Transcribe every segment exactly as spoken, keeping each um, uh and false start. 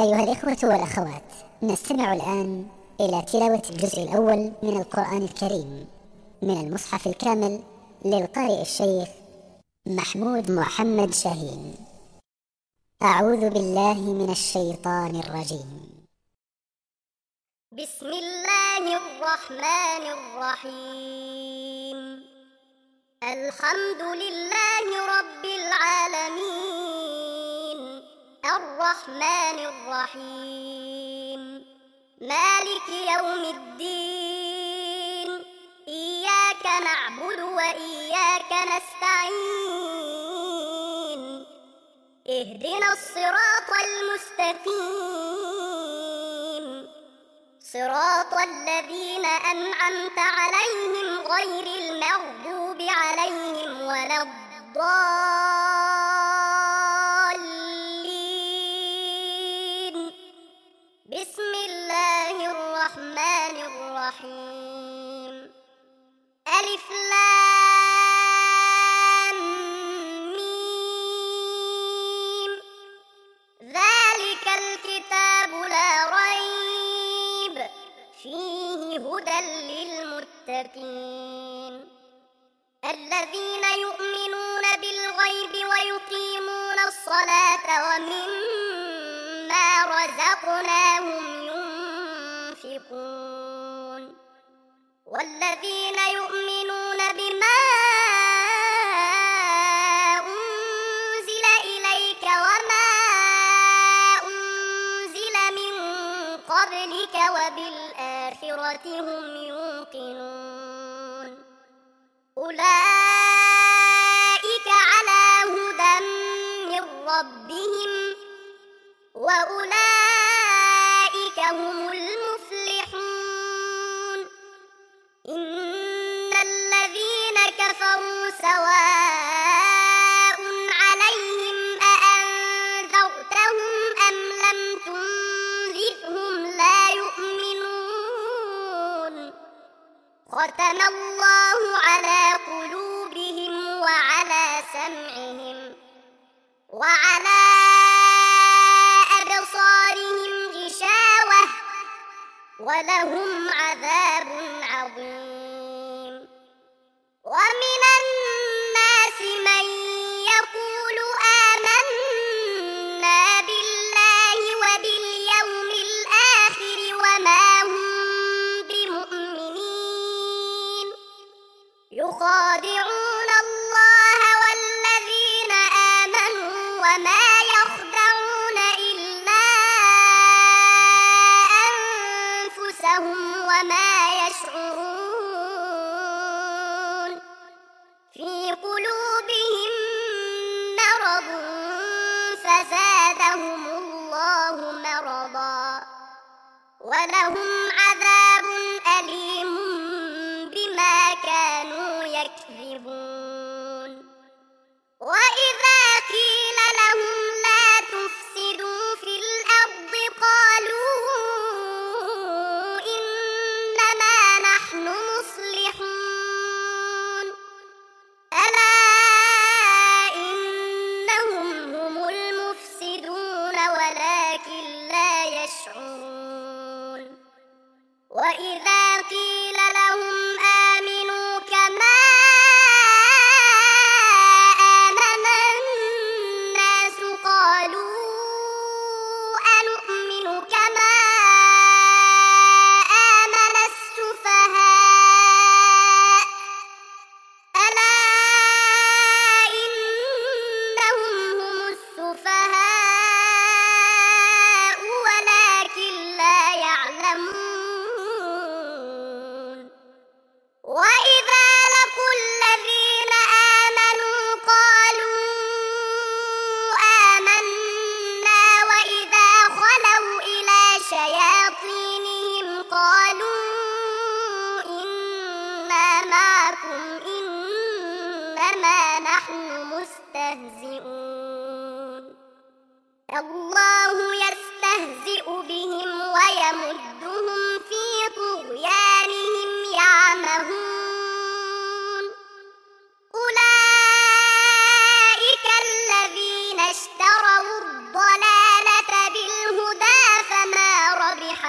أيها الإخوة والأخوات، نستمع الآن إلى تلاوة الجزء الأول من القرآن الكريم من المصحف الكامل للقارئ الشيخ محمود محمد شاهين. أعوذ بالله من الشيطان الرجيم. بسم الله الرحمن الرحيم. الحمد لله رب العالمين، الرحمن الرحيم، مالك يوم الدين، إياك نعبد وإياك نستعين، اهدنا الصراط المستقيم، صراط الذين أنعمت عليهم غير المغضوب عليهم ولا الضالين. بسم الله الرحمن الرحيم. ألف لام ميم. ذلك الكتاب لا ريب فيه هدى للمتقين، الذين يؤمنون بالغيب ويقيمون الصلاة ومما رزقناهم ينفقون، والذين يؤمنون بما أنزل إليك وما أنزل من قبلك وبالآخرة هم يوقنون، أولئك على هدى من ربهم وأولئك هم المفلحون. إن الذين كفروا سواء عليهم أأنذرتهم أم لم تنذرهم لا يؤمنون، ختم الله على قلوبهم وعلى سمعهم وعلى أبصارهم غشاوة ولهم عذاب عظيم. ومن الناس من يقول آمنا بالله وباليوم الآخر وما هم بمؤمنين، يخادعون الله والذين آمنوا وما يخدعون إلا أنفسهم وما يشعرون، في قلوبهم مرض فزادهم الله مرضا ولهم عذاب أليم بما كانوا يكذبون. وإذا قيل لهم لا تفسدوا في الأرض قالوا إنما نحن مصلحون، ألا إنهم هم المفسدون ولكن لا يشعرون. وإذا قيل لهم آمنوا كما آمن الناس قالوا أنؤمن كما آمن السفهاء، ألا إنهم هم السفهاء ولكن لا يعلمون.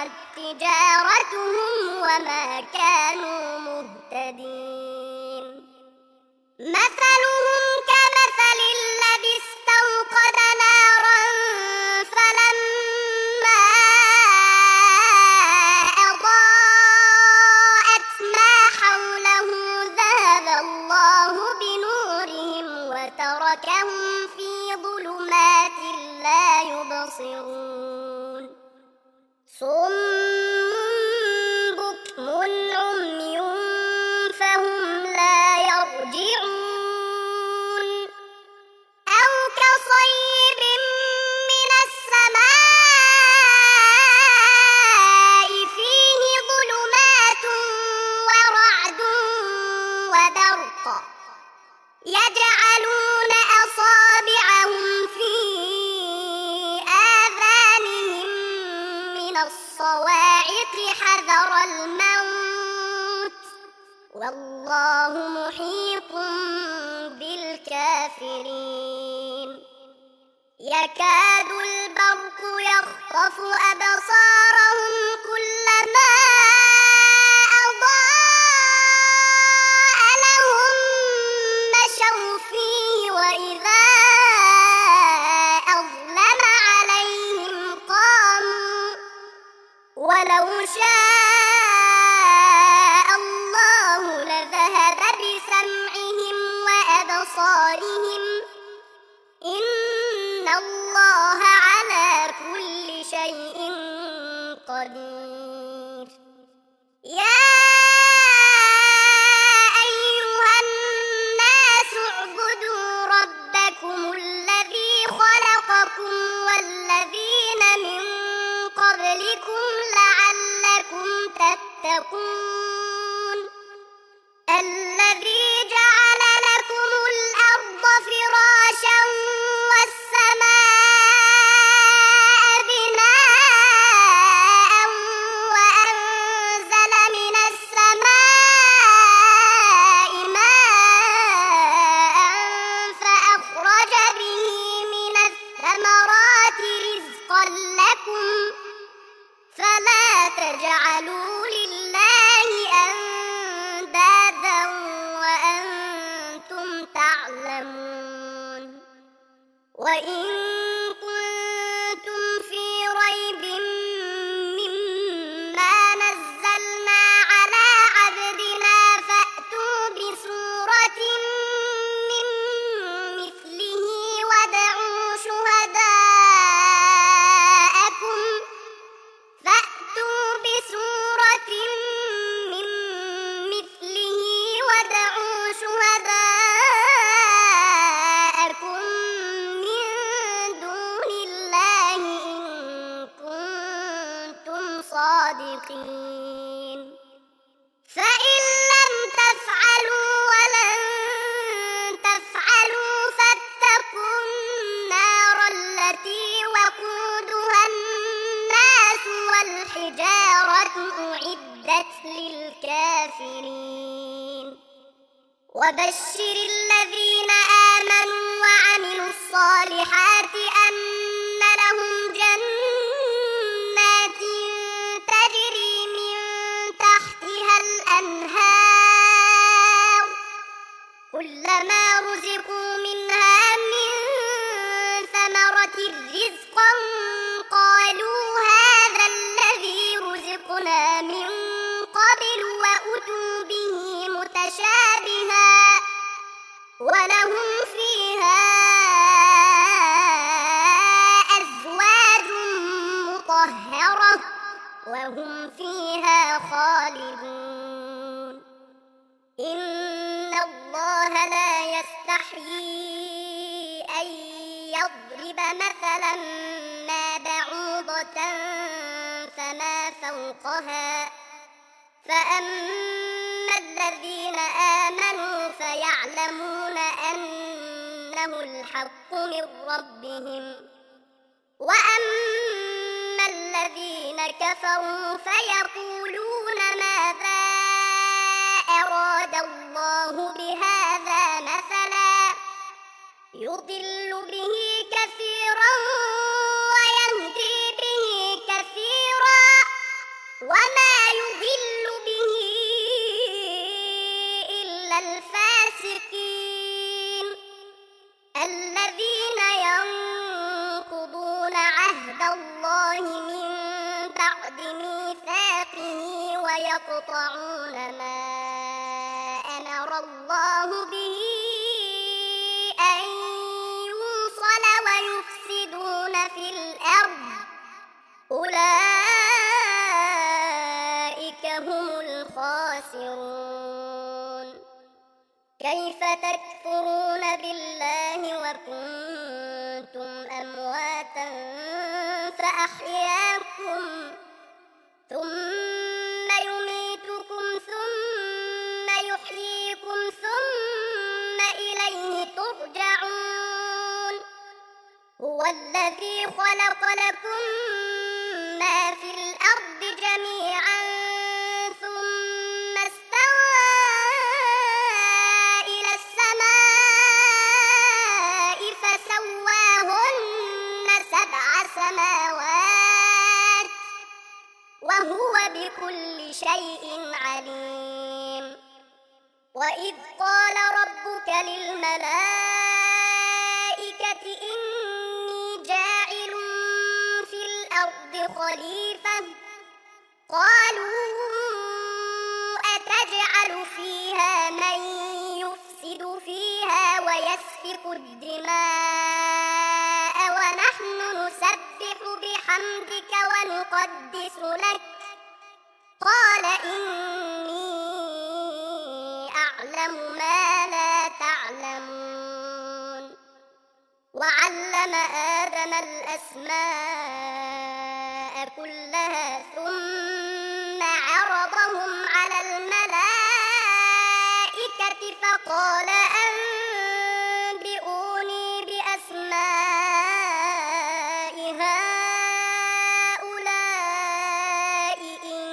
حبطت تجارتهم وما كانوا مهتدين. مثلهم كمثل الذي استوقد نارا فلما أضاءت ما حوله ذهب الله بنورهم وتركهم في ظلمات لا يبصرون. صم بكم عمي فهم لا يرجعون. أو كصيب من السماء فيه ظلمات ورعد وبرق يجعلون أصابعهم في آذانهم من الصواعق حذر الموت والله محيط بالكافرين. يكاد البرق يخطف أبصارهم كلما أضاء لهم مشوا فيه وإذا أظلم عليهم قاموا ولو شاء الله لذهب بسمعهم وأبصارهم إن الله على كل شيء قدير. يا أيها الناس اعبدوا ربكم الذي خلقكم والذين من قبلكم لعلكم تتقون. الذي جعل لكم الأرض فراشا والسماء بناء وأنزل من السماء ماء فأخرج به من الثمرات رزقا لكم فلا تجعلوا لله أندادا وأنتم تعلمون. وإن كنتم في ريب مما نزلنا على عبدنا فأتوا بسورة من مثله وادعوا شهداءكم فأتوا بسورة من مثله وادعوا شهداءكم من دون الله إن كنتم صادقين. فإن لم تفعلوا ولن تفعلوا فاتقوا النار التي وقودها الناس والحجارة أعدت للكافرين. وبشر الذين آمنوا وعملوا الصالحات أن لهم جنات تجري من تحتها الأنهار كلما رزقوا منها من ثمرة رزقا قالوا هذا الذي رزقنا من قبل وأتوا به متشابها ولهم فيها أزواج مطهرة وهم فيها خالدون. إن الله لا يستحيي أن يضرب مثلا ما بعوضة فما فوقها فأما الذين آمنوا فيعلمون أنه الحق من ربهم وأما الذين كفروا فيقولون ماذا أراد الله بهذا مثلا يضل به كثيرا ويهدي به كثيرا الله من بعد ميثاقه ويقطعون ما أمر الله به أن يوصل ويفسدون في الأرض أولئك هم الخاسرون. كيف تكفرون بالله وكنتم أمواتا فأحياكم ثم يميتكم ثم يحييكم ثم إليه ترجعون. هو الذي خلق لكم ما في الأرض جميعا ثم استوى إلى السماء فسواهن سبع سماوات وهو بكل شيء عليم. وإذ قال ربك للملائكة إني جاعل في الأرض خليفة قالوا أتجعل فيها من يفسد فيها ويسفك الدماء ونحن نسبح بحمدك ونقدس لك قال إني أعلم ما لا تعلمون. وعلم آدم الأسماء كلها ثم عرضهم على الملائكة فقال أنبئوني بأسماء هؤلاء إن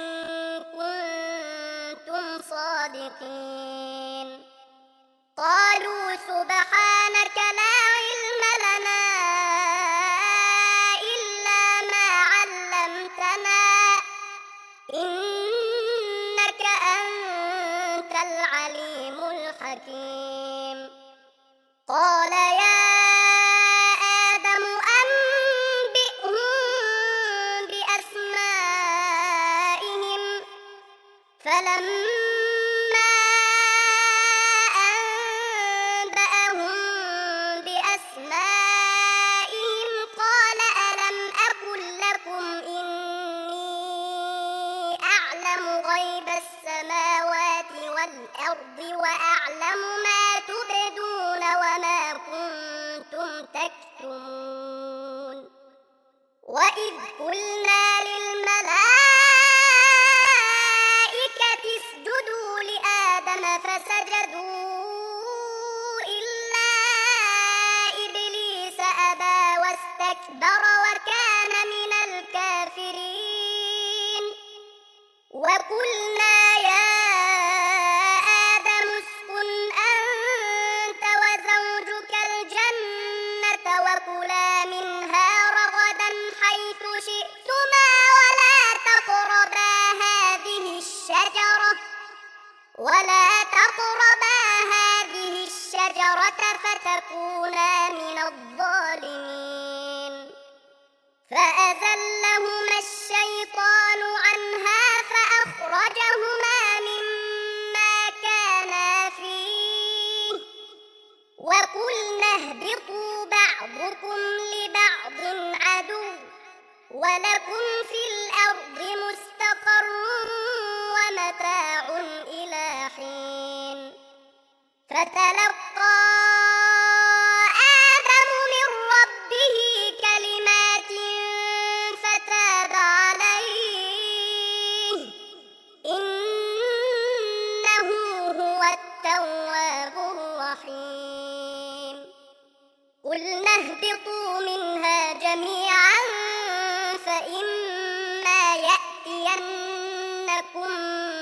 كنتم صادقين. قالوا سبحانك لا علم لنا إلا ما علمتنا إنك أنت العليم الحكيم. قال يا آدم أنبئهم بأسمائهم فلما أنبأهم بأسمائهم قال ألم أقل لكم إني أعلم غيب السماوات والأرض وأعلم ما تبدون وما كنتم تكتمون. وإذ قلنا للملائكة اسجدوا لآدم فسجدوا إلا إبليس أبى واستكبر وكان من الكافرين. وقلنا يا آدم اسكن أنت وزوجك الجنة وكلا منها رغدا حيث شئتما ولا تقربا هذه الشجرة ولا تقربا هذه الشجرة فتكونا من الظالمين. فأزلهما الشيطان عنها فأخرجهما مما كانا فيه وقلنا اهبطوا بعضكم لبعض عدو ولكم في الأرض مستقر ومتاع إلى حين. فتلقى آدم من ربه كلمات فتاب عليه إنه هو التواب الرحيم. قلنا اهبطوا منها جميعا فإما يأتينكم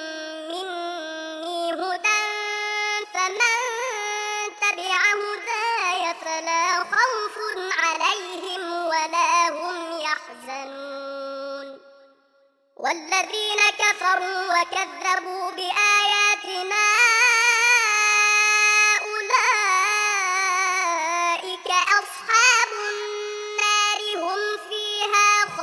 مني هدى فمن تبع هداي فلا خوف عليهم ولا هم يحزنون. والذين كفروا وكذبوا بآياتنا أولئك أصحاب النار هم فيها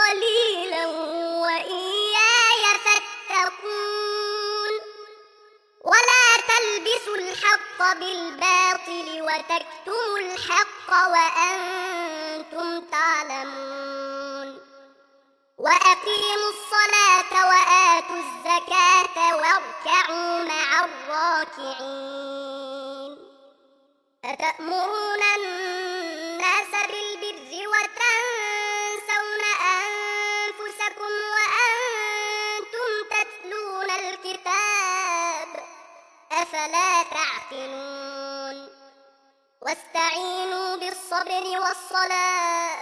قليلا وإياي فاتقون ولا تلبسوا الحق بالباطل وتكتموا الحق وأنتم تعلمون وأقيموا الصلاة وآتوا الزكاة واركعوا مع الراكعين أتأمرون الناس بالبر وتنسون أنفسكم وأنتم تتلون الكتاب أفلا تعقلون واستعينوا بالصبر والصلاة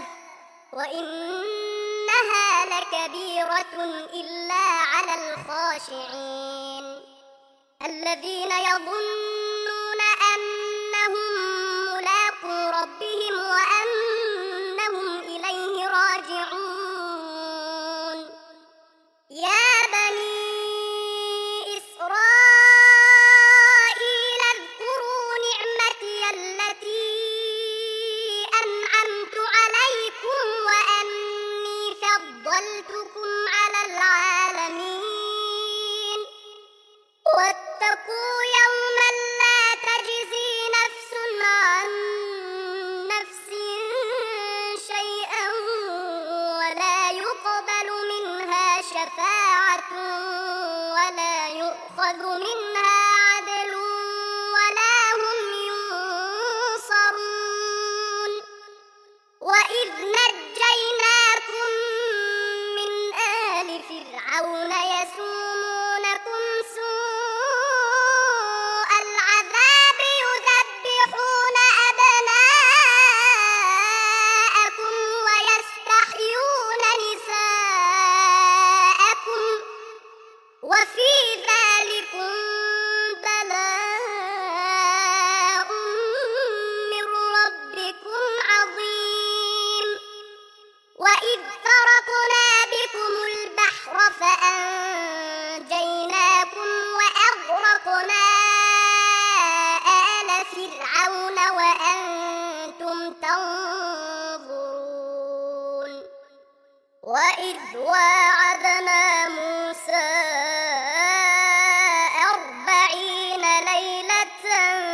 وإنها لكبيرة إلا على الخاشعين الذين يظنون أنهم ملاقو ربهم وأنهم إليه راجعون يا بني إسرائيل اذكروا نعمتي التي أنعمت عليكم وأني فضلتكم على العالمين واتقوا يوما لا تجزي نفس عن نفس شيئا ولا يقبل منها شفاعة ولا يؤخذ منها عدل ولا هم ينصرون وإذ نجيناكم من آل فرعون يسومونكم سوء العذاب يذبحون أبناءكم ويستحيون نساءكم وفي ذلكم بلاء من ربكم عظيم وإذ فرقنا بكم البحر فأنجيناكم وأغرقنا آل فرعون وأنتم تنظرون وإذ واعدنا موسى أربعين ليلة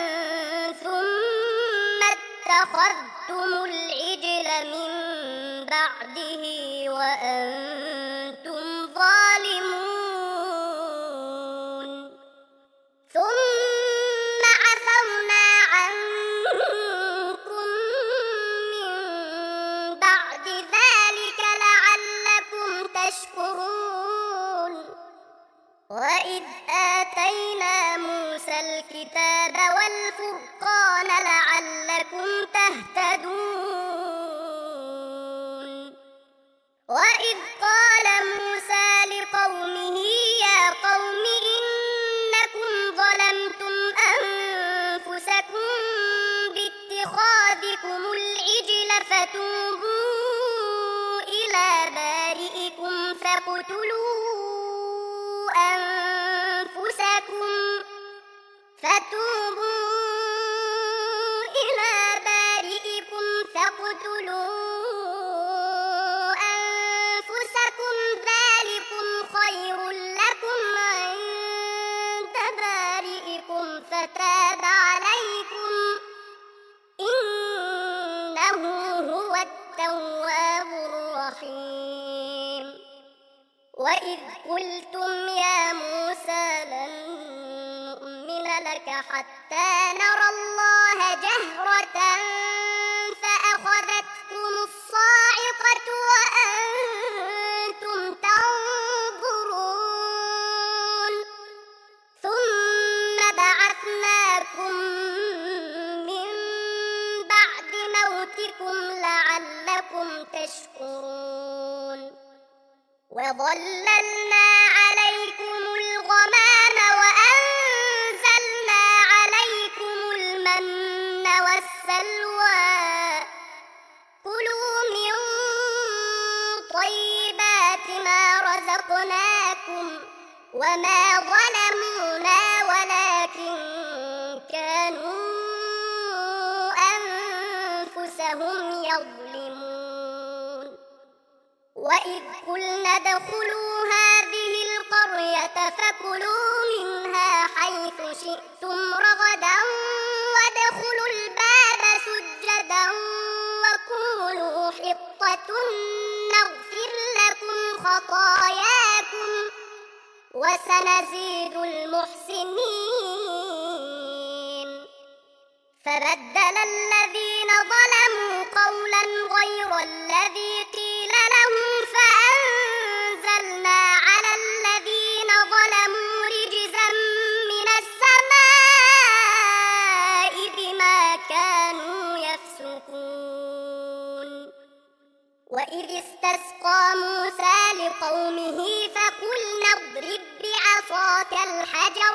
ثم اتخذتم العجل من بعده وأنتم ظالمون ثم عفونا عنكم من بعد ذلك لعلكم تشكرون وإذ آتينا موسى الكتاب والفرقان لعلكم تهتدون وإذ قال موسى لقومه يا قوم إنكم ظلمتم أنفسكم باتخاذكم العجل فتوبوا إلى بارئكم فاقتلوا أنفسكم فتوبوا إلى بارئكم فاقتلوا أنفسكم ذلكم خير لكم عند بارئكم فتاب عليكم إنه هو التواب الرحيم وإذ قلتم يا موسى لن نؤمن لك حتى نرى الله جهرة فأخذتكم الصاعقة وأنتم تنظرون ثم بعثناكم من بعد موتكم لعلكم تشكرون وظللنا عليكم الغمام وأنزلنا عليكم المن والسلوى كلوا من طيبات ما رزقناكم وما ظلمونا ولكن كانوا أنفسهم يظلمون وإذ قلنا ادخلوا هذه القرية فكلوا منها حيث شئتم رغدا وادخلوا الباب سجدا وقولوا حطة نغفر لكم خطاياكم وسنزيد المحسنين. فبدل الذين ظلموا قولا غير الذي قيل لهم فأنزلنا على الذين ظلموا رجزا من السماء بما كانوا يفسقون. وإذ استسقى موسى لقومه فقلنا اضرب بعصاك الحجر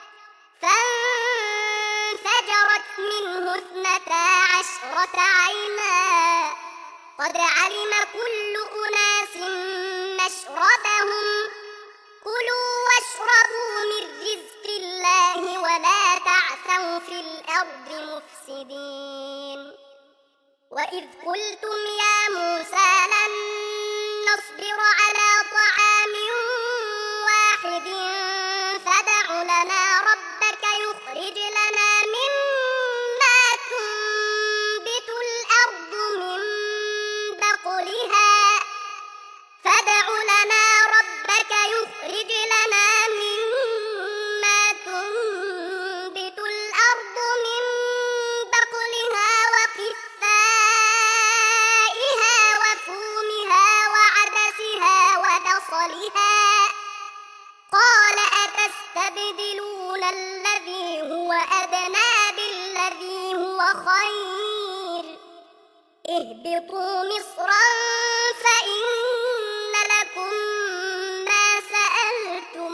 فانفجرت منه اثنتا عشرة عينا قد علم كل أناس مشربهم كلوا واشربوا من رزق الله ولا تعثوا في الأرض مفسدين. وإذ قلتم يا موسى لن نصبر على طعام واحد فادع لنا ربك يخرج لنا مما تنبت الأرض من بقلها فادع لنا ربك يخرج لنا مما تنبت الأرض من بقلها وقثائها وفومها وعدسها وبصلها قال أتستبدلون الذي هو أدنى بالذي هو خير اهبطوا مصرا فإن لكم ما سألتم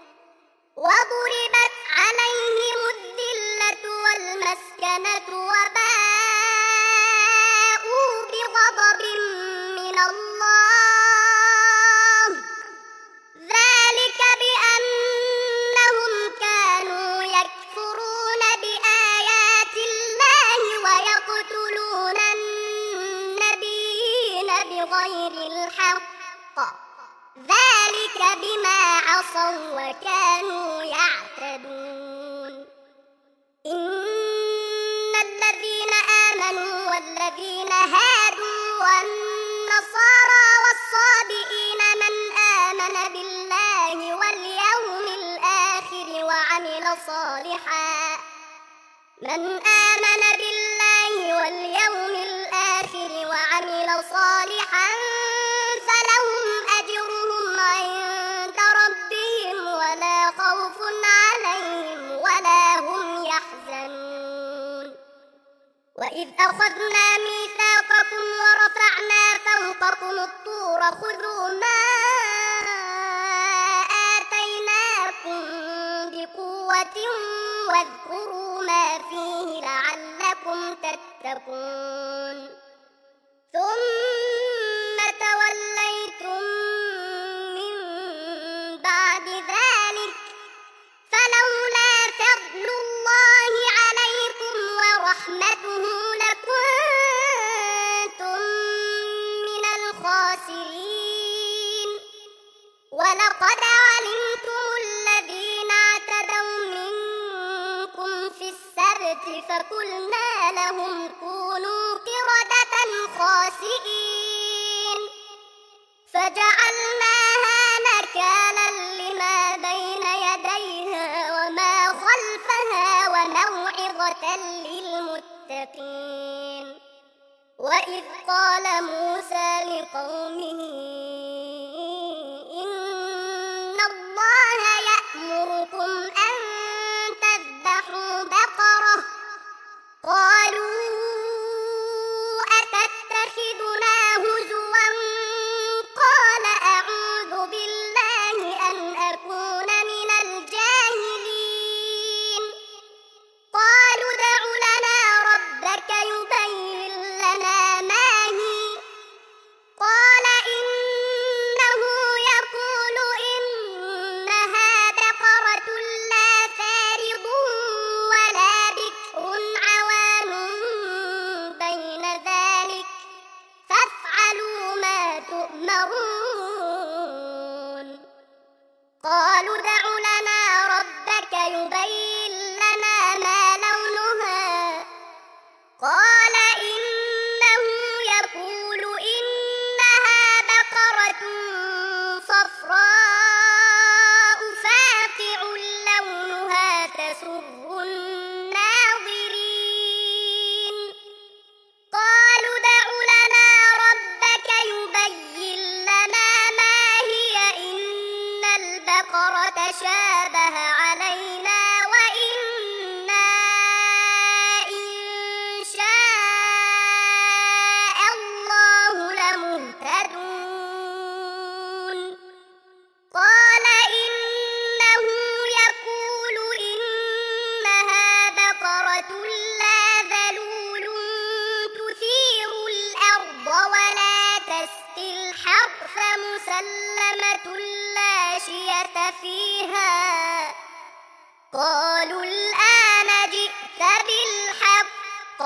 وضربت عليهم الذلة والمسكنة وباءوا بغضب من الله ذلك بأنهم كانوا يكفرون بآيات الله ويقتلون النبيين بغير الحق ذلك بما عصوا وكانوا يعتدون. إن الذين آمنوا والذين هادوا والنصارى والصابئين من آمن بالله واليوم الآخر وعمل صالحا من آمن بالله واليوم الآخر وعمل صالحا فلهم أجرهم عند ربهم ولا خوف عليهم ولا هم يحزنون. وإذ أخذنا ميثاقكم ورفعنا فوقكم الطور خذوا ما آتيناكم بقوة واذكروا ما فيه لعلكم تتقون. ثم توليتم من بعد ذلك فلولا فضل الله عليكم ورحمته لكنتم من الخاسرين. ولقد علمتم الذين اعتدوا منكم في السبت فقلنا لهم كونوا قردة خاسئين فجعلناها نكالا لما بين يديها وما خلفها وموعظة للمتقين. وإذ قال موسى لقومه إن الله يأمركم أن تذبحوا بقرة قالوا أتتخذنا هزوا قال أعوذ بالله أن أكون من الجاهلين. قالوا ادع لنا ربك يبين لنا ما هي يؤمرون قالوا ادع لنا ربك يبين لنا ما لونها قال إنه يقول إنها بقرة صفراء فاقع لونها تسر الناظرين قالوا ادع لنا ربك يبين لنا ما هي إن البقرة شابه علينا وإنا إن شاء الله لمهتدون قال إنه يقول إنها بقرة لا ذلول تثير الأرض ولا تسقي الحرث مسلمة لا شية فيها قالوا الآن جئت بالحق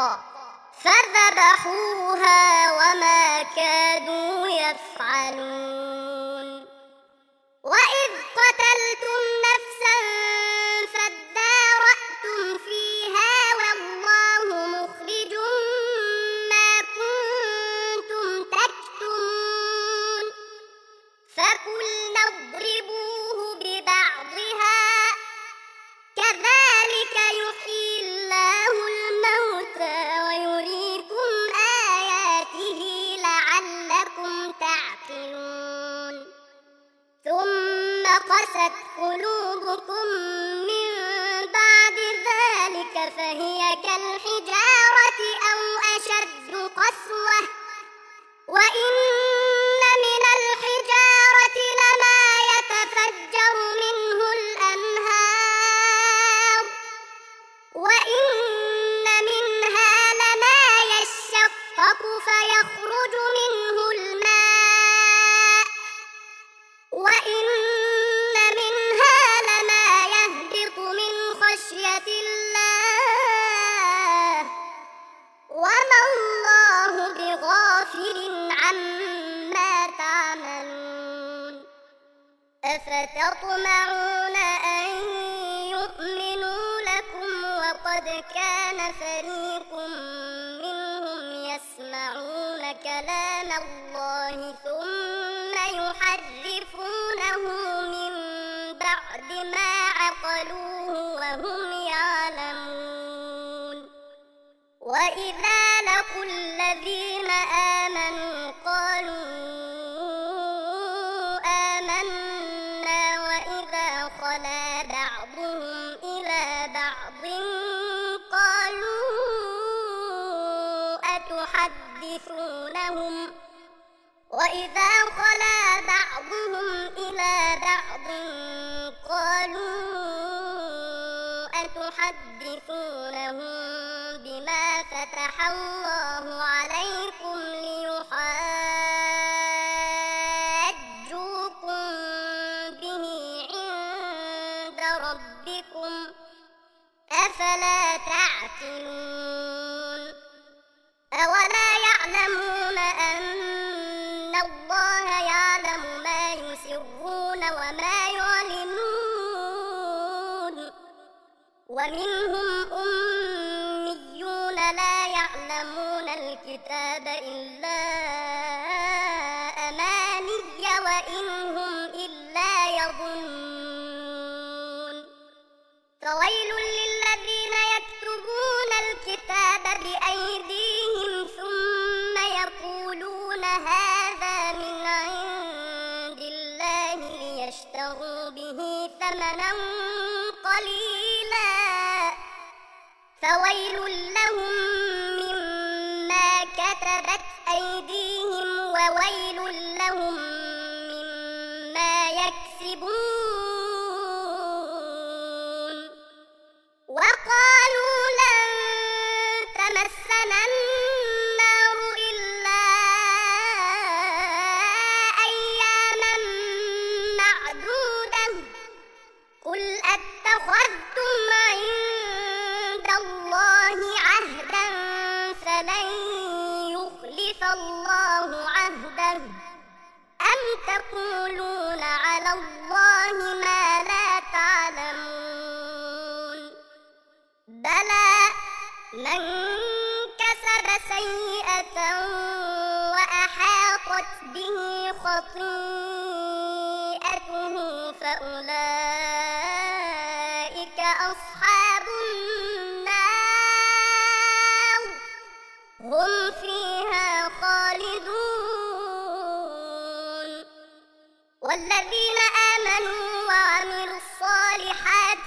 فذبحوها وما كادوا يفعلون وإذ قتلتم نفسا فادارأتم فيها والله مخرج ما كنتم تكتمون فقلنا اضربوه ببعضها كذلك يحيي الله الموتى ويريكم آياته لعلكم تعقلون ثم قست قلوبكم من بعد ذلك فهي كالحجارة أو أشد قسوة وإن من الحجارة لما يتفجر منه الأنهار وإن منها لما يشقق فيخرج منه الماء وإن منها لما يهبط من خشية الله وما الله بغافل عما تعملون أفتطمعون أن يؤمنوا لكم وقد كان فريق منهم يسمعون كلام الله ثم يحرفونه من بعد ما عقلوه وهم يعلمون وإذا لقوا الذين آمنوا قالوا آمنا وإذا خلا بعضهم إلى بعض قالوا أتحدثونهم وإذا خلا بعضهم إلى بعض قالوا أتحدثونهم بما فتح الله عليكم ليحاجوكم به عند ربكم أفلا تعقلون أولا يعلمون أن الله يعلم ما يسرون وما يعلنون ومنهم أميون لا يعلمون الكتاب إلا أماني وإن هم إلا يظنون فويل للذين يكتبون الكتاب بأيديهم ثم يقولون هذا من عند الله ليشتروا به ثمنا قليلا فويل لهم مما كتبت أيديهم وويل لهم مما يكسبون وقالوا لن تمسنا النار إلا أياما معدودة قل أتخذتم عند الله عهدا فلن يخلف الله عهده به خطيئته فأولئك أصحاب النار هم فيها خالدون. والذين آمنوا وعملوا الصالحات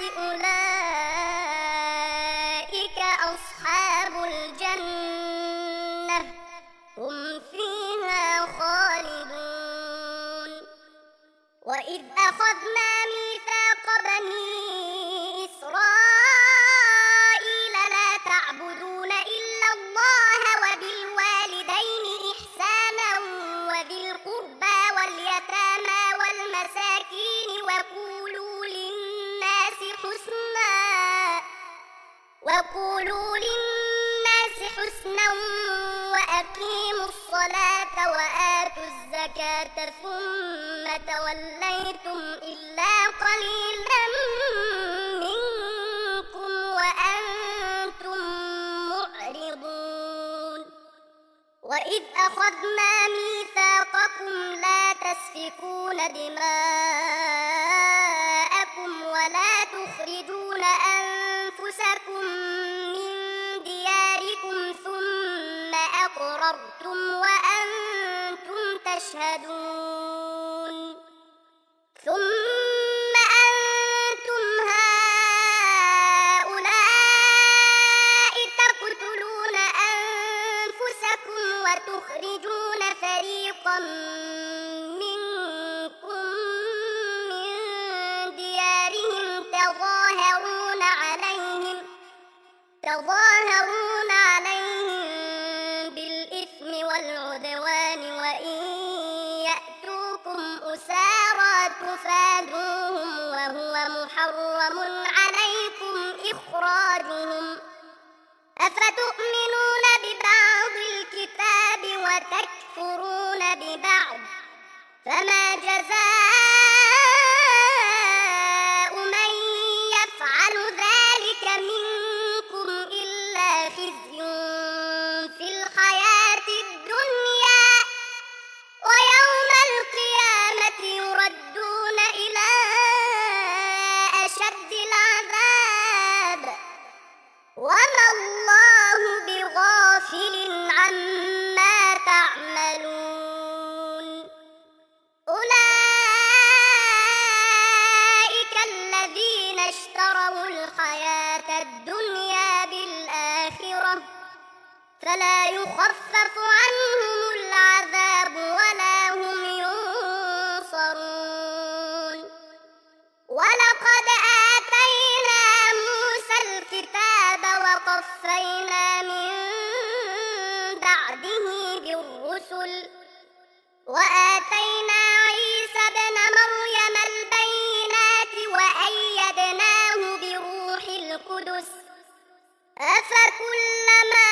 أولئك أصحاب الجنة هم فيها خالدون. وإذ أخذنا ميثاق بني إسرائيل لا تعبدون إلا الله وبالوالدين إحسانا وذي القربى واليتامى والمساكين وقولوا للناس حسنا وقولوا للناس حسنا وأقيموا الصلاة وآتوا الزكاة ثم توليتم إلا قليلا منكم وأنتم معرضون. وإذ أخذنا ميثاقكم لا تسفكون دماءكم ولا تخرجون أنفسكم من دياركم ثم أقررتم وأنتم تشهدون. ثم أنتم هؤلاء تقتلون أنفسكم وتخرجون فريقا منكم من ديارهم تظاهرون عليهم تظاهرون عليهم بالإثم والعدوان وإن يأتوكم أسارى تفادوهم وهو محرم عليكم إخراجهم. أفتؤمنون ببعض الكتاب وتكفرون ببعض فما جزاء من يفعل ذلك منكم إلا خزي في الحياة الدنيا ويوم القيامة يردون إلى أشد العذاب وما الله بغافل عما تعملون. أولئك الذين اشتروا الحياة الدنيا بالآخرة فلا يخفف عنهم العذاب ولا هم ينصرون. ولقد آتينا موسى الكتاب وقفينا من بعده بالرسل وآتينا عيسى ابن مريم البينات وأيدناه بروح القدس أفكلما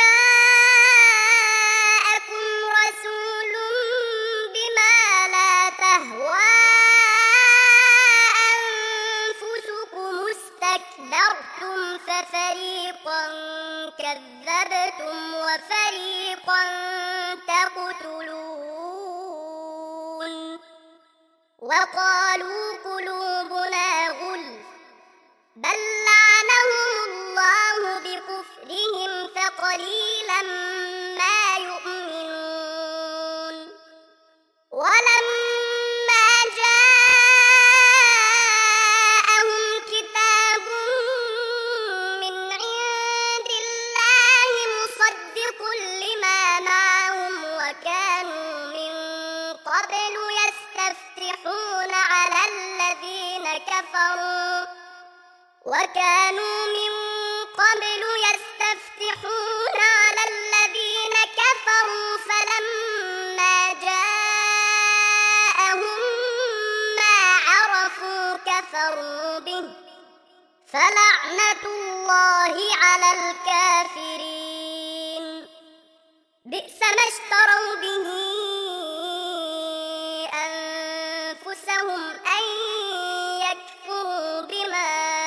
جاءكم رسول بما لا تهوى أنفسكم استكبرتم ففريقا كذبتم وفريقا تقتلون. وقالوا قلوبنا غلف بل لعنهم الله بكفرهم فقليلا ما يؤمنون. ولما جاءهم كتاب من عند الله مصدق لما معهم وكانوا من قبل يستفتحون على الذين كفروا وكانوا من قبل يستفتحون على الذين كفروا فلما جاءهم ما عرفوا كفروا به فلعنة الله على الكافرين. بئس ما اشتروا به أنفسهم أن يكفروا بما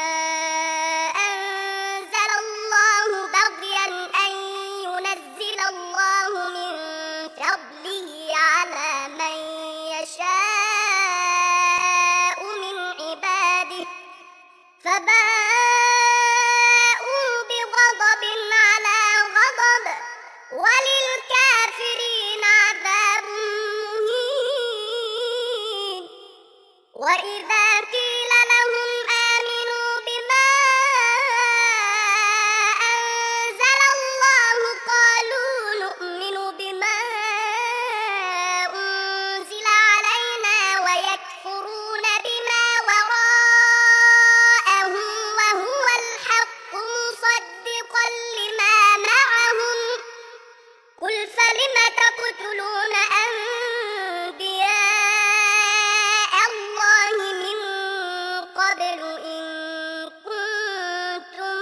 أنزل الله بغيا أن ينزل الله من فضله على وإذا قيل لهم آمنوا بما أنزل الله قالوا نؤمن بما أنزل علينا ويكفرون بما وراءه وهو الحق مصدقا لما معهم قل فلم تقتلون أنبياء الله من قبل إن كنتم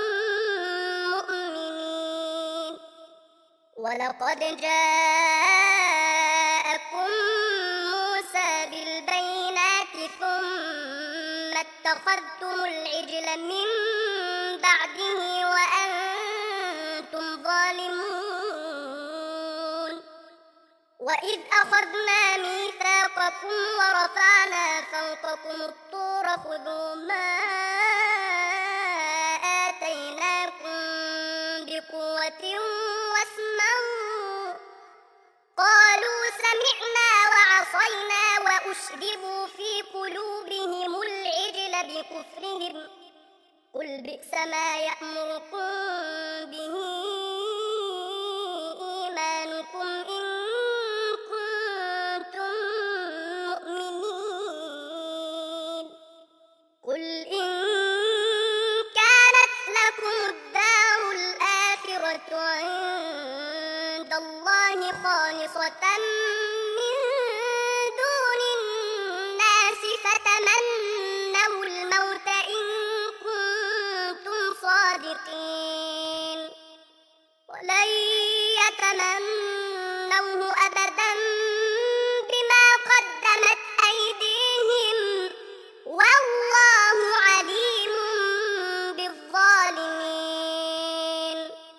مؤمنين ولقد جاءكم موسى بالبينات ثم اتخذتم العجل من بعده وأنتم ظالمون وإذ أخذنا ميثاقكم ورفعنا فوقكم الطور خذوا ما آتيناكم بقوة واسمعوا قالوا سمعنا وعصينا وأشربوا في قلوبهم العجل بكفرهم قل بئس ما يأمركم به إيمانكم إن كنتم مؤمنين قل إن كانت لكم الدار الآخرة عند الله خالصة من دون الناس فتمنوا الموت إن كنتم صادقين ولن يتمنوه أبدا بما قدمت أيديهم والله عليم بالظالمين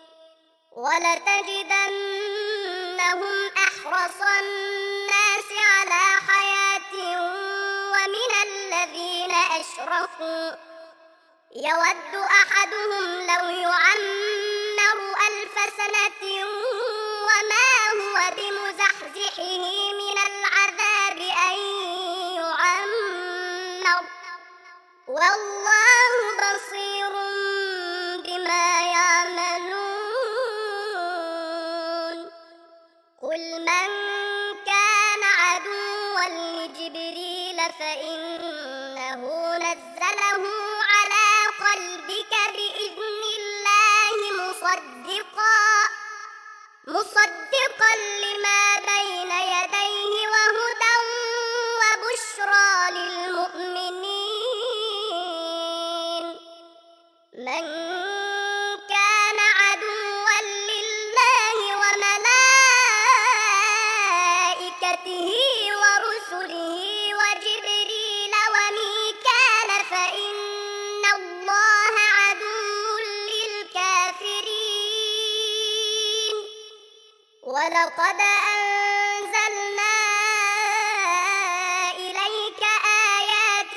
ولتجدنهم أحرص الناس على حياة ومن الذين أشركوا يود أحدهم لو يعمر ألف سنة وما هو بمزحزحه من العذاب أن يعمر والله بصير بما يعملون قل من كان عدوا لجبريل فإنه نزله على قلبك بإذن الله مصدقا مصدقا لما بين يديه وهدى وبشرى للمؤمنين من كان عدوا لله وملائكته ورسله وجبريل وميكال فإن الله عدو للكافرين ولقد أنزلنا إليك آيات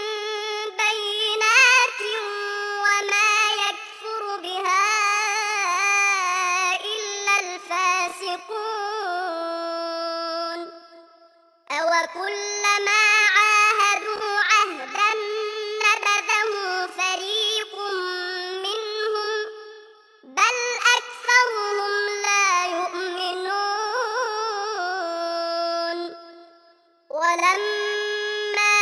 بينات وما يكفر بها إلا الفاسقون أوكلما عاهدوا عهدا نبذه فريق منهم بل أكثرهم لا يؤمنون ولما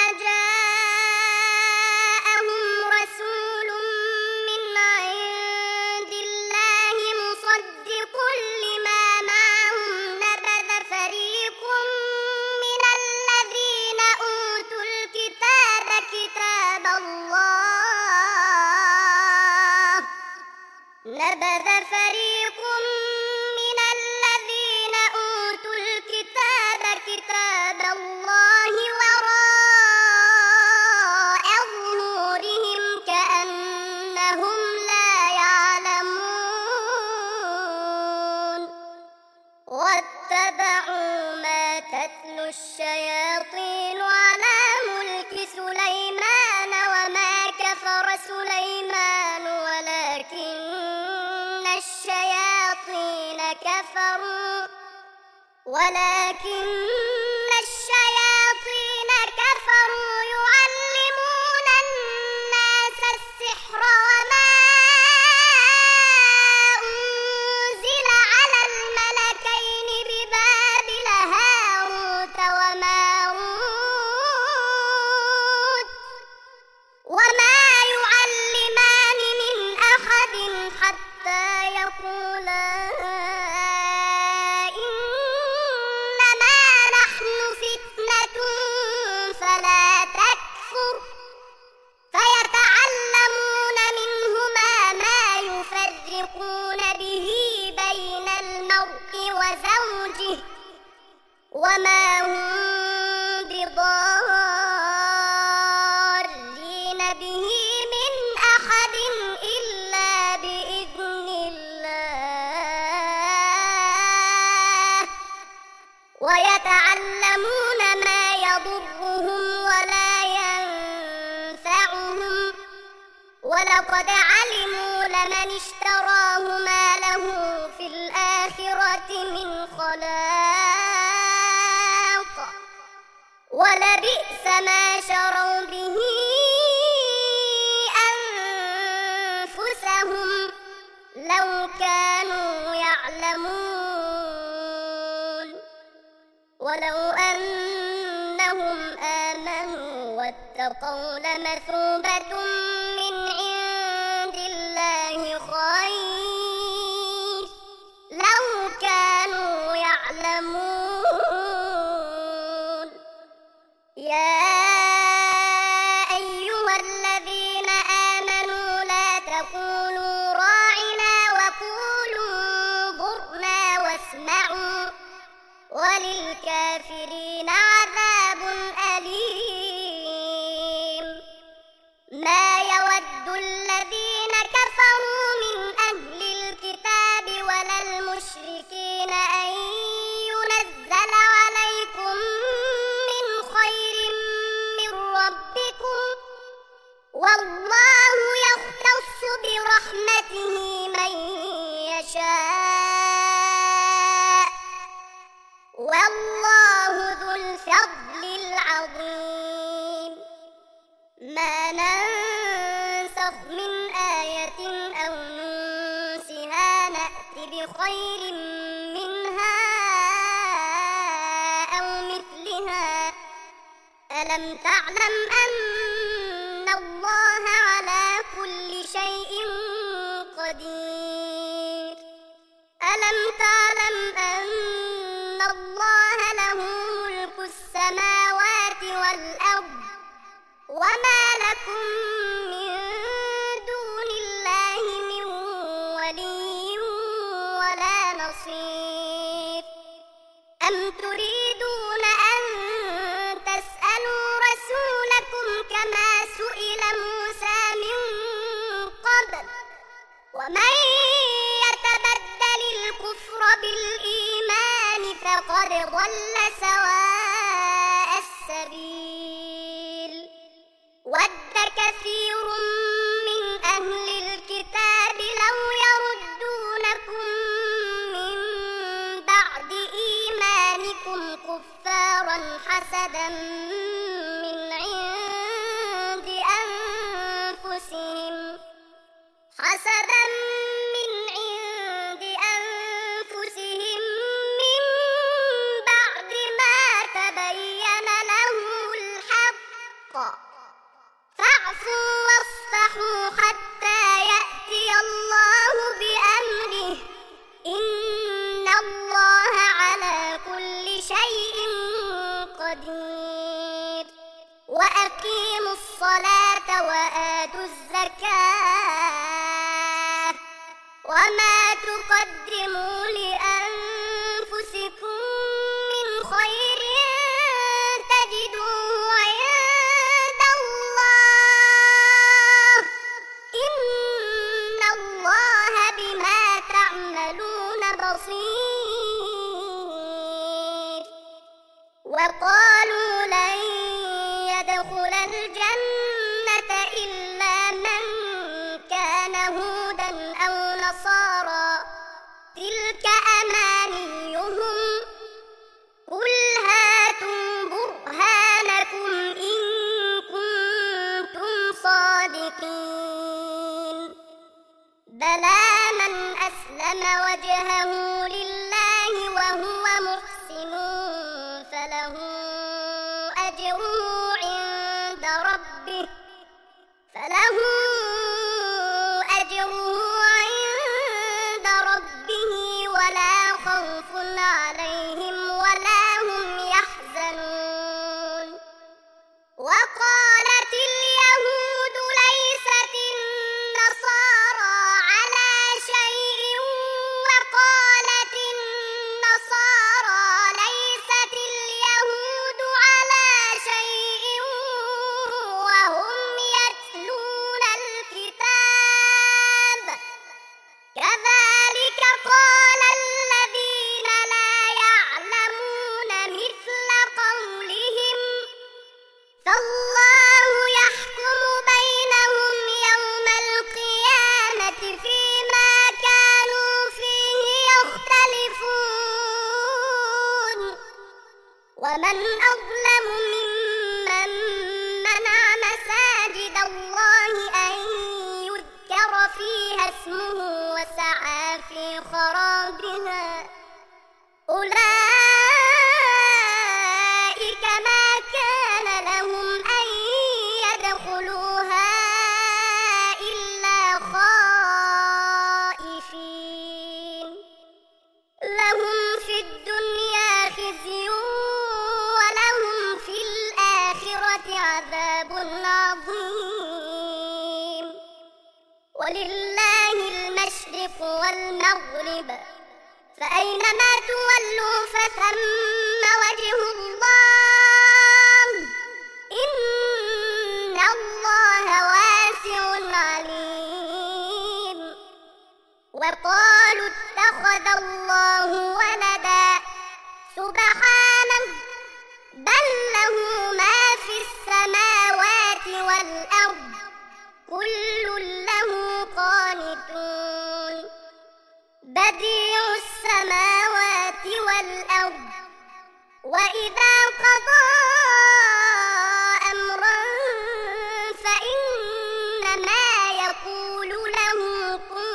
جاءهم رسول من عند الله مصدق لما معهم نبذ فريق من الذين أوتوا الكتاب كتاب الله نبذ فريق من الذين أوتوا الكتاب كتاب الله وراء ظهورهم كأنهم لا يعلمون واتبعوا ما تتلو الشياطين على ملك سليمان وما كفر سليمان ولكن الشياطين كفروا ولكن الشياطين كفروا يعلمون وما هم بضارين به من أحد إلا بإذن الله ويتعلمون ما يضرهم ولا ينفعهم ولقد علموا لمن اشتراه ما له في الآخرة من خلاق ولبئس ما شروا به أنفسهم لو كانوا يعلمون ولو أنهم آمنوا واتقوا لمثوبة من عند الله خير لو كانوا يعلمون يا أيها الذين آمنوا لا تقولوا راعنا وقولوا انظرنا واسمعوا وللكافرين عذاب أليم ما يود الذين كفروا من أهل الكتاب ولا المشركين أن ينزل عليكم من خير من ربكم والله يختص برحمته من يشاء والله ذو الفضل العظيم ما ننسخ من آية أو ننسها نأت بخير منها أو مثلها ألم تعلم أن الله على كل شيء قدير ألم تعلم أن الله له ملك السماوات والأرض وما لكم من دون الله من ولي ولا نصير أم تريدون أن تسألوا رسولكم كما سئل موسى من قبل ومن يتبدل الكفر بالإيمان فقد ضل سواء السبيل ود كثير من أهل الكتاب لو يردونكم من بعد إيمانكم كفارا حسدا من عند أنفسهم حسدا من عند أنفسهم من بعد ما تبين لهم الحق فاعفوا واصفحوا حتى يأتي الله بأمره إن الله على كل شيء قدير وأقيموا الصلاة وآتوا الزكاة وما تقدموا لأنفسكم من خير تجدوه عند الله إن الله بما تعملون بصير وقالوا لن يدخل الجنة إلا من كان هودا أو نصارى تلك أمانيهم قل هاتوا برهانكم إن كنتم صادقين بلى من أسلم وجهه لله وهو محسن فله أجره عند ربه فله أجره عند ربه ولا خوف عليهم ولا هم يحزنون وقالت اليهود ليست النصارى على شيء وقالت النصارى ليست اليهود أظلم ممن منع مساجد الله أن يذكر فيها اسمه وسعى في خرابها أولئك ما كان لهم أن يدخلوها إلا خائفين لهم في الدنيا خزي ولهم في الآخرة عذاب عظيم ولله المشرق والمغرب فأينما تولوا فثم وجه الله إن الله واسع عليم وقالوا اتخذ الله ولدا سبحانه بل له ما في السماوات والأرض كل له قانتون بديع السماوات والأرض وإذا قضى أمرا فإنما يقول له كن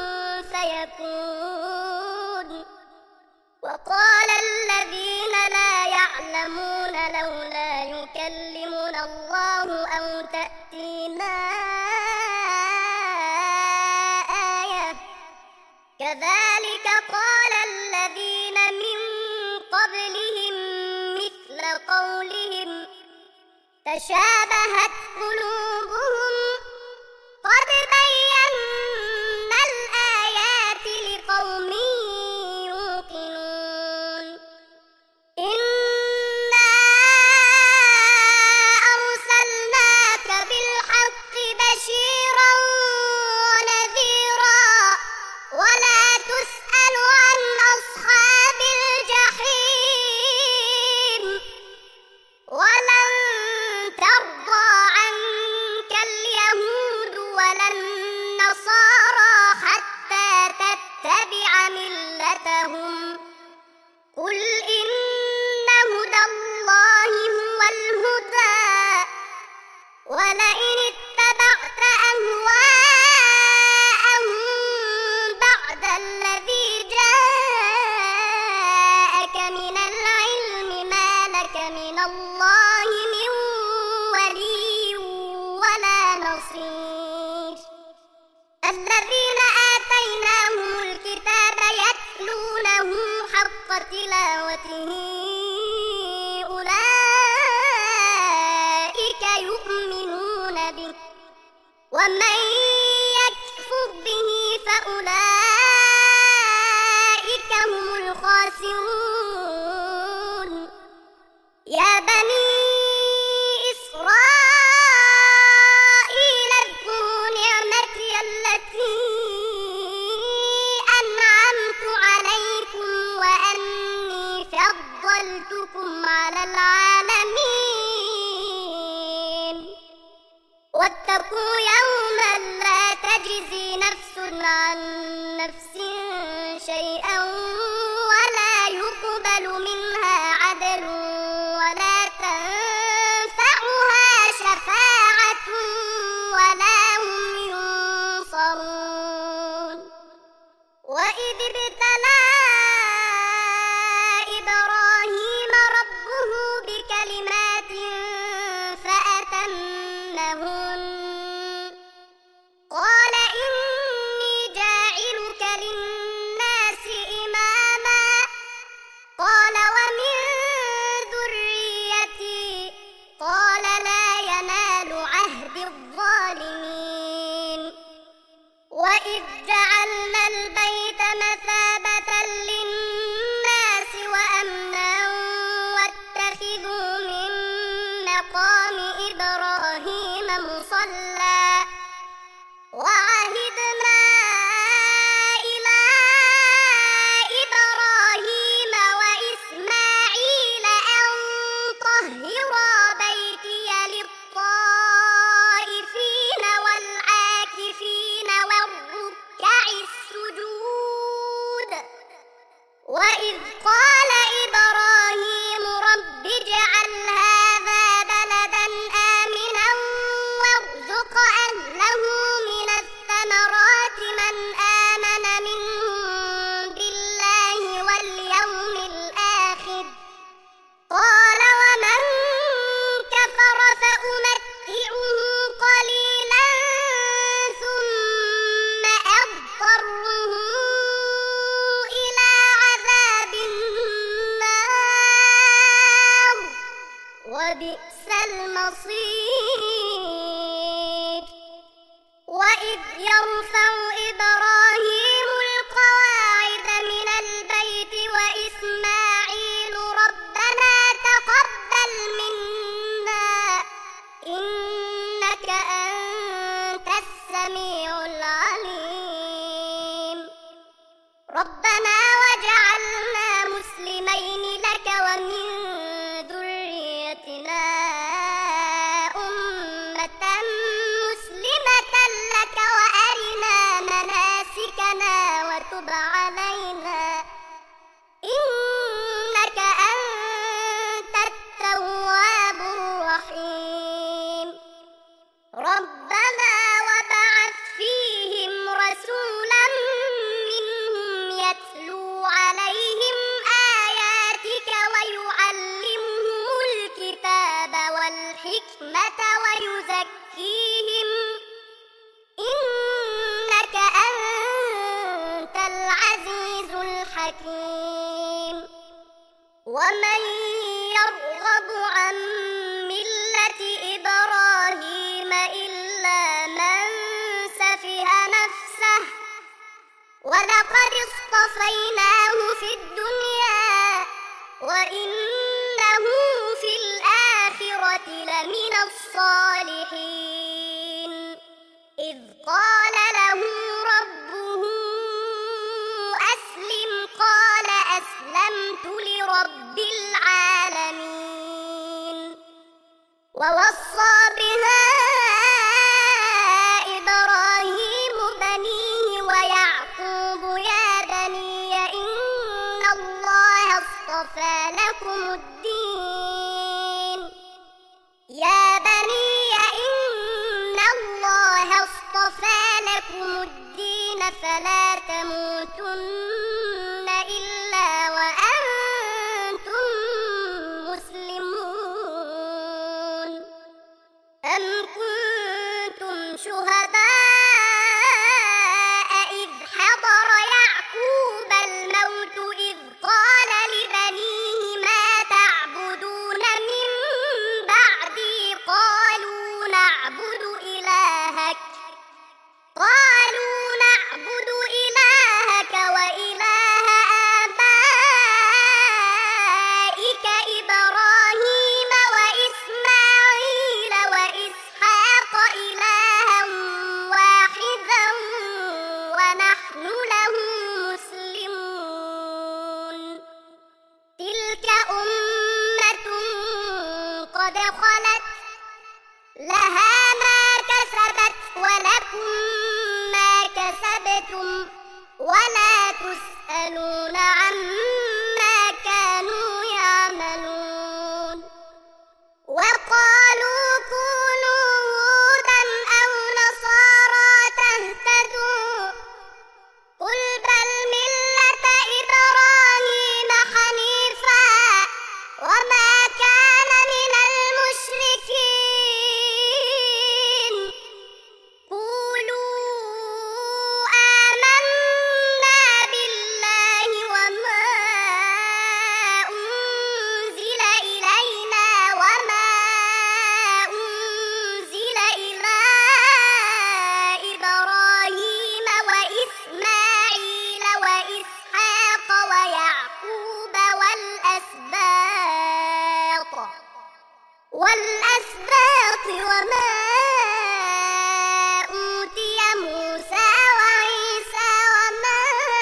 فيكون وقال الذين لا يعلمون لولا يكلمنا الله أو تأتينا آية كذلك قال الذين من قبلهم مثل قولهم تشابهت قلوبهم قد بينا الآيات لقوم يوقنون إنا أرسلناك بالحق بشيرا ونذيرا ولا تسأل عن أصحاب الجحيم ولن ترضى عنك اليهود ولا النصارى حتى تتبع ملتهم قل إن هدى الله هو الهدى ولئن اتبعت أهواءهم بعد الذي جاءك من العلم ما لك من الله من ولي ولا نصير الذين آتيناهم الكتاب يتلونه حق تلاوته أولئك يؤمنون به ومن يكفر به فأولئك هم الخاسرون يا بني إسرائيل اذكروا نعمتي التي أنعمت عليكم وأني فضلتكم على العالمين واتقوا يوما لا تجزي نفس عن نفس شيئا ولا يقبل منها عدل ولا تنفعها شفاعة ولا هم ينصرون وإذ ابتلى إبراهيم ربه بكلمات فأتمهن قال إني جاعلك للناس إماما قال ومن ذريتي قال لا ينال عهد الظالمين وإذ جعلنا البيت مثابة للناس وأمنا واتخذوا من مقام إبراهيم مصلى وعهدنا إلى إبراهيم وإسماعيل أن طهرا بيتي للطائفين والعاكفين والركع السجود وإذ قال إبراهيم رب اجعل وبئس المصير. وإذ يرفع إبراهيم القواعد من البيت وإسماعيل ربنا تقبل منا إنك أنت السميع العليم. ربنا وجعلنا مسلمين لك ومن ذريتنا أمة مسلمة لك وأرنا مناسكنا وتب علينا إنك أنت التواب الرحيم. ربنا وابعث فيهم رسولا منهم يتلو عليهم آياتك ويعلمهم الكتاب والحكمة ويزكيهم إنك أنت العزيز الحكيم. ومن يرغب عن ملة إبراهيم إلا من سفه نفسه ولقد اصطفيناه في الدنيا وإنه في الآخرة لمن الصالحين. إذ قال له ربه أسلم قال أسلمت لرب العالمين. ووصى بها إبراهيم بنيه ويعقوب يا بني إن الله اصطفى لكم الدين يا بني إن الله اصطفى لكم الدين فلا تموتن إلا وأنتم مسلمون. أم كنتم شهداء إذ حضر يعقوب الموت إذ قال لبنيه ما تعبدون من بعدي قالوا نعبد إلهك قالوا نعبد إلهك وإله آبائك إبراهيم وإسماعيل وإسحاق إلها واحدا ونحن له مسلمون. تلك أمة قد خلت لها ما كسبت ولكم ما كسبتم ولا تسألون عما كانوا يعملون. وقالوا كونوا هودا أو نصارى تهتدوا قل بل ملة إبراهيم حنيفا وما كان من المشركين. قولوا آمنا بالله وما أنزل إلينا وما أنزل إلى إبراهيم وإسماعيل وإسحاق ويعقوب والأسباط والأسباط وما أوتي موسى وعيسى وما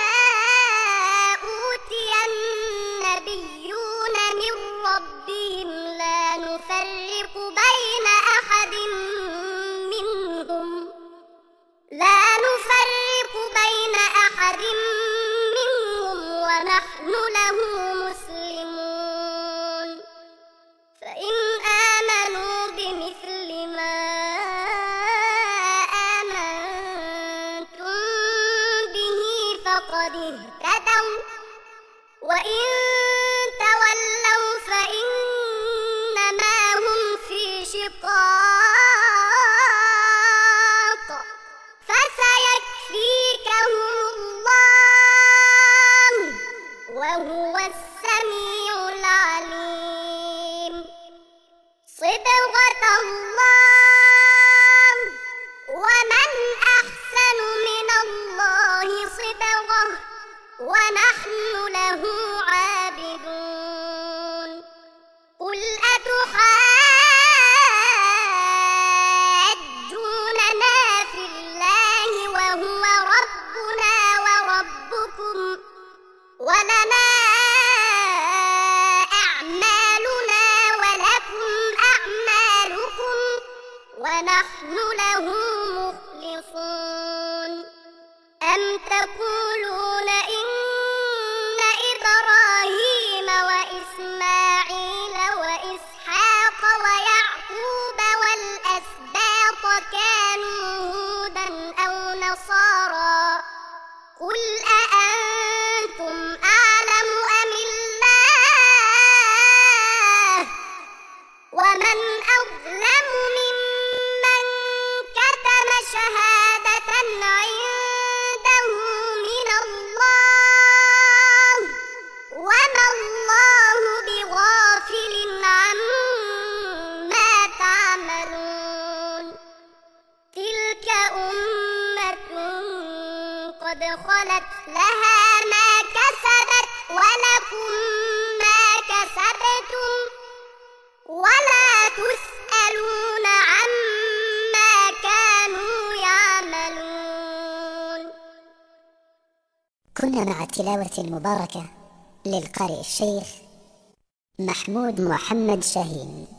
أوتي النبيون من ربهم لا نفرق بين أحد منهم لا نفرق بين أحد منهم ونحن له مسلمون. فإن آمنوا بمثل ما صبغة الله ومن أحسن من الله صبغة ونحن له عابدون قل أتحاجوننا في الله وهو ربنا وربكم ولنا أعمالنا ولكم أعمالكم ونحن له مخلصون أم تقولون إن إبراهيم وإسماعيل وإسحاق ويعقوب والأسباط كانوا هودا أو نصارى قل أأنتم أعلم أم الله ومن أظلم ممن كتم شهادة عنده من الله وما الله بغافل عما تعملون تلك أمة قد خلت لها ما كسبت ولكم ما كسبتم ولا تسألون عما كانوا يعملون. كنا مع التلاوة المباركة للقارئ الشيخ محمود محمد شاهين.